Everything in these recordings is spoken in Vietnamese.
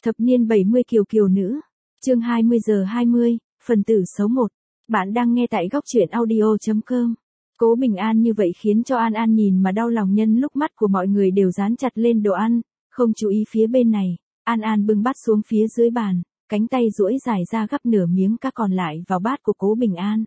Thập niên 70 kiều kiều nữ. Chương 20 giờ 20, phần tử số 1. Bạn đang nghe tại góc truyện audio.com. Cố Bình An như vậy khiến cho An An nhìn mà đau lòng, nhân lúc mắt của mọi người đều dán chặt lên đồ ăn, không chú ý phía bên này. An An bưng bát xuống phía dưới bàn, cánh tay duỗi dài ra gắp nửa miếng cá còn lại vào bát của Cố Bình An.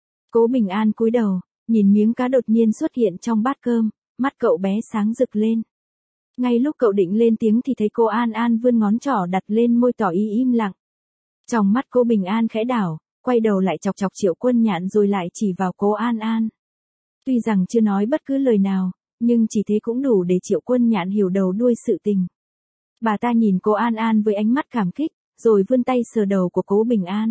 Cố Bình An cúi đầu, nhìn miếng cá đột nhiên xuất hiện trong bát cơm, mắt cậu bé sáng rực lên. Ngay lúc cậu định lên tiếng thì thấy cô An An vươn ngón trỏ đặt lên môi tỏ ý im lặng. Trong mắt cô Bình An khẽ đảo, quay đầu lại chọc chọc Triệu Quân Nhạn rồi lại chỉ vào cô An An. Tuy rằng chưa nói bất cứ lời nào, nhưng chỉ thế cũng đủ để Triệu Quân Nhạn hiểu đầu đuôi sự tình. Bà ta nhìn cô An An với ánh mắt cảm kích, rồi vươn tay sờ đầu của Cố Bình An.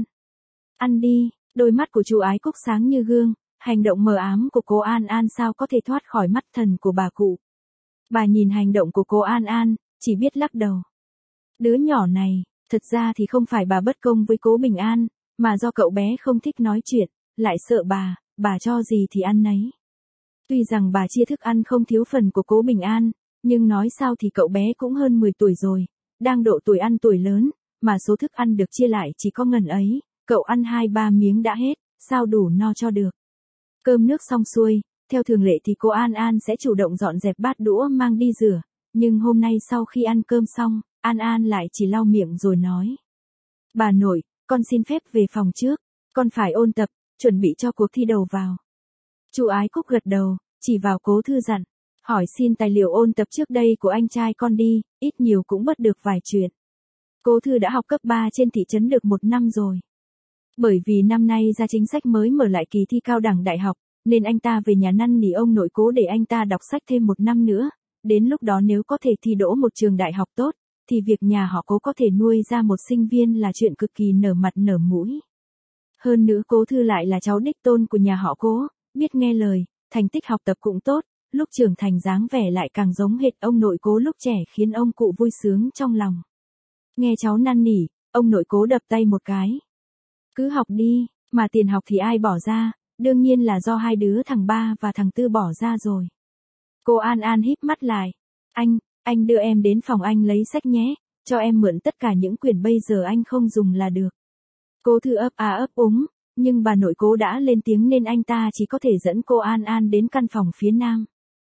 Ăn đi, đôi mắt của chú Ái Cúc sáng như gương, hành động mờ ám của cô An An sao có thể thoát khỏi mắt thần của bà cụ. Bà nhìn hành động của cô An An, chỉ biết lắc đầu. Đứa nhỏ này, thật ra thì không phải bà bất công với Cố Bình An, mà do cậu bé không thích nói chuyện, lại sợ bà cho gì thì ăn nấy. Tuy rằng bà chia thức ăn không thiếu phần của Cố Bình An, nhưng nói sao thì cậu bé cũng hơn 10 tuổi rồi, đang độ tuổi ăn tuổi lớn, mà số thức ăn được chia lại chỉ có ngần ấy, cậu ăn 2-3 miếng đã hết, sao đủ no cho được. Cơm nước xong xuôi, theo thường lệ thì cô An An sẽ chủ động dọn dẹp bát đũa mang đi rửa, nhưng hôm nay sau khi ăn cơm xong, An An lại chỉ lau miệng rồi nói. Bà nội, con xin phép về phòng trước, con phải ôn tập, chuẩn bị cho cuộc thi đầu vào. Chú Ái Cúc gật đầu, chỉ vào Cố Thư dặn, hỏi xin tài liệu ôn tập trước đây của anh trai con đi, ít nhiều cũng bớt được vài chuyện. Cố Thư đã học cấp 3 trên thị trấn được 1 năm rồi. Bởi vì năm nay ra chính sách mới mở lại kỳ thi cao đẳng đại học, nên anh ta về nhà năn nỉ ông nội Cố để anh ta đọc sách thêm 1 năm nữa, đến lúc đó nếu có thể thi đỗ một trường đại học tốt, thì việc nhà họ Cố có thể nuôi ra một sinh viên là chuyện cực kỳ nở mặt nở mũi. Hơn nữa Cố Thư lại là cháu đích tôn của nhà họ Cố, biết nghe lời, thành tích học tập cũng tốt, lúc trưởng thành dáng vẻ lại càng giống hệt ông nội Cố lúc trẻ khiến ông cụ vui sướng trong lòng. Nghe cháu năn nỉ, ông nội Cố đập tay một cái. Cứ học đi, mà tiền học thì ai bỏ ra, đương nhiên là do hai đứa thằng Ba và thằng Tư bỏ ra rồi. Cô An An híp mắt lại. Anh đưa em đến phòng anh lấy sách nhé, cho em mượn tất cả những quyển bây giờ anh không dùng là được. Cố Thư ấp a ấp úng, nhưng bà nội Cố đã lên tiếng nên anh ta chỉ có thể dẫn cô An An đến căn phòng phía nam.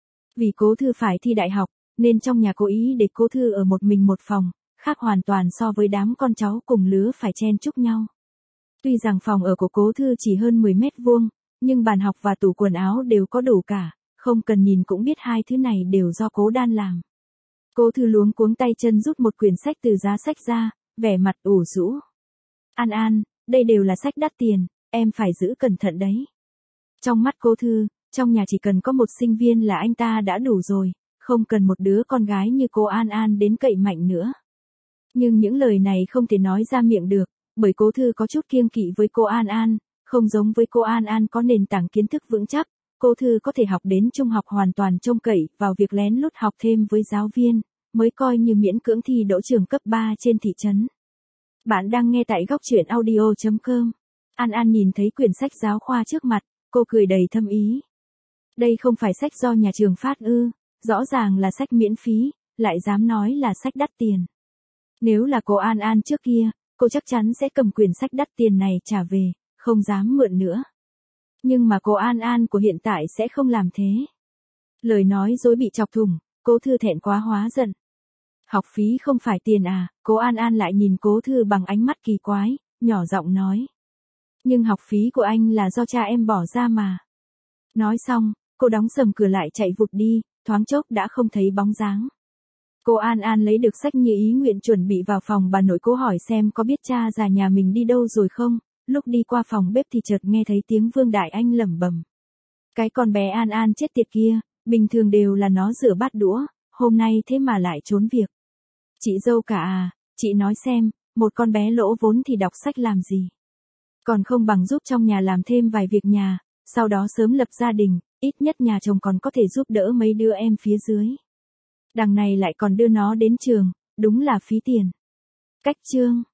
Vì Cố Thư phải thi đại học, nên trong nhà cố ý để Cố Thư ở một mình một phòng, khác hoàn toàn so với đám con cháu cùng lứa phải chen chúc nhau. Tuy rằng phòng ở của Cố Thư chỉ hơn 10 mét vuông, nhưng bàn học và tủ quần áo đều có đủ cả, không cần nhìn cũng biết hai thứ này đều do Cố Đan làm. Cố Thư luống cuống tay chân rút một quyển sách từ giá sách ra, vẻ mặt ủ rũ. An An, đây đều là sách đắt tiền, em phải giữ cẩn thận đấy. Trong mắt Cố Thư, trong nhà chỉ cần có một sinh viên là anh ta đã đủ rồi, không cần một đứa con gái như cô An An đến cậy mạnh nữa. Nhưng những lời này không thể nói ra miệng được, bởi Cố Thư có chút kiêng kỵ với cô An An, không giống với cô An An có nền tảng kiến thức vững chắc, Cố Thư có thể học đến trung học hoàn toàn trông cậy vào việc lén lút học thêm với giáo viên, mới coi như miễn cưỡng thi đỗ trường cấp 3 trên thị trấn. Bạn đang nghe tại góc truyện audio.com. An An nhìn thấy quyển sách giáo khoa trước mặt, cô cười đầy thâm ý. Đây không phải sách do nhà trường phát ư, rõ ràng là sách miễn phí, lại dám nói là sách đắt tiền. Nếu là cô An An trước kia, cô chắc chắn sẽ cầm quyển sách đắt tiền này trả về, không dám mượn nữa. Nhưng mà cô An An của hiện tại sẽ không làm thế. Lời nói dối bị chọc thủng, Cố Thư thẹn quá hóa giận. Học phí không phải tiền à, cô An An lại nhìn Cố Thư bằng ánh mắt kỳ quái, nhỏ giọng nói. Nhưng học phí của anh là do cha em bỏ ra mà. Nói xong, cô đóng sầm cửa lại chạy vụt đi, thoáng chốc đã không thấy bóng dáng. Cô An An lấy được sách như ý nguyện chuẩn bị vào phòng bà nội Cố hỏi xem có biết cha già nhà mình đi đâu rồi không, lúc đi qua phòng bếp thì chợt nghe thấy tiếng Vương Đại Anh lẩm bẩm. Cái con bé An An chết tiệt kia, bình thường đều là nó rửa bát đũa, hôm nay thế mà lại trốn việc. Chị dâu cả à, chị nói xem, một con bé lỗ vốn thì đọc sách làm gì. Còn không bằng giúp trong nhà làm thêm vài việc nhà, sau đó sớm lập gia đình, ít nhất nhà chồng còn có thể giúp đỡ mấy đứa em phía dưới. Đằng này lại còn đưa nó đến trường, đúng là phí tiền. Cách chương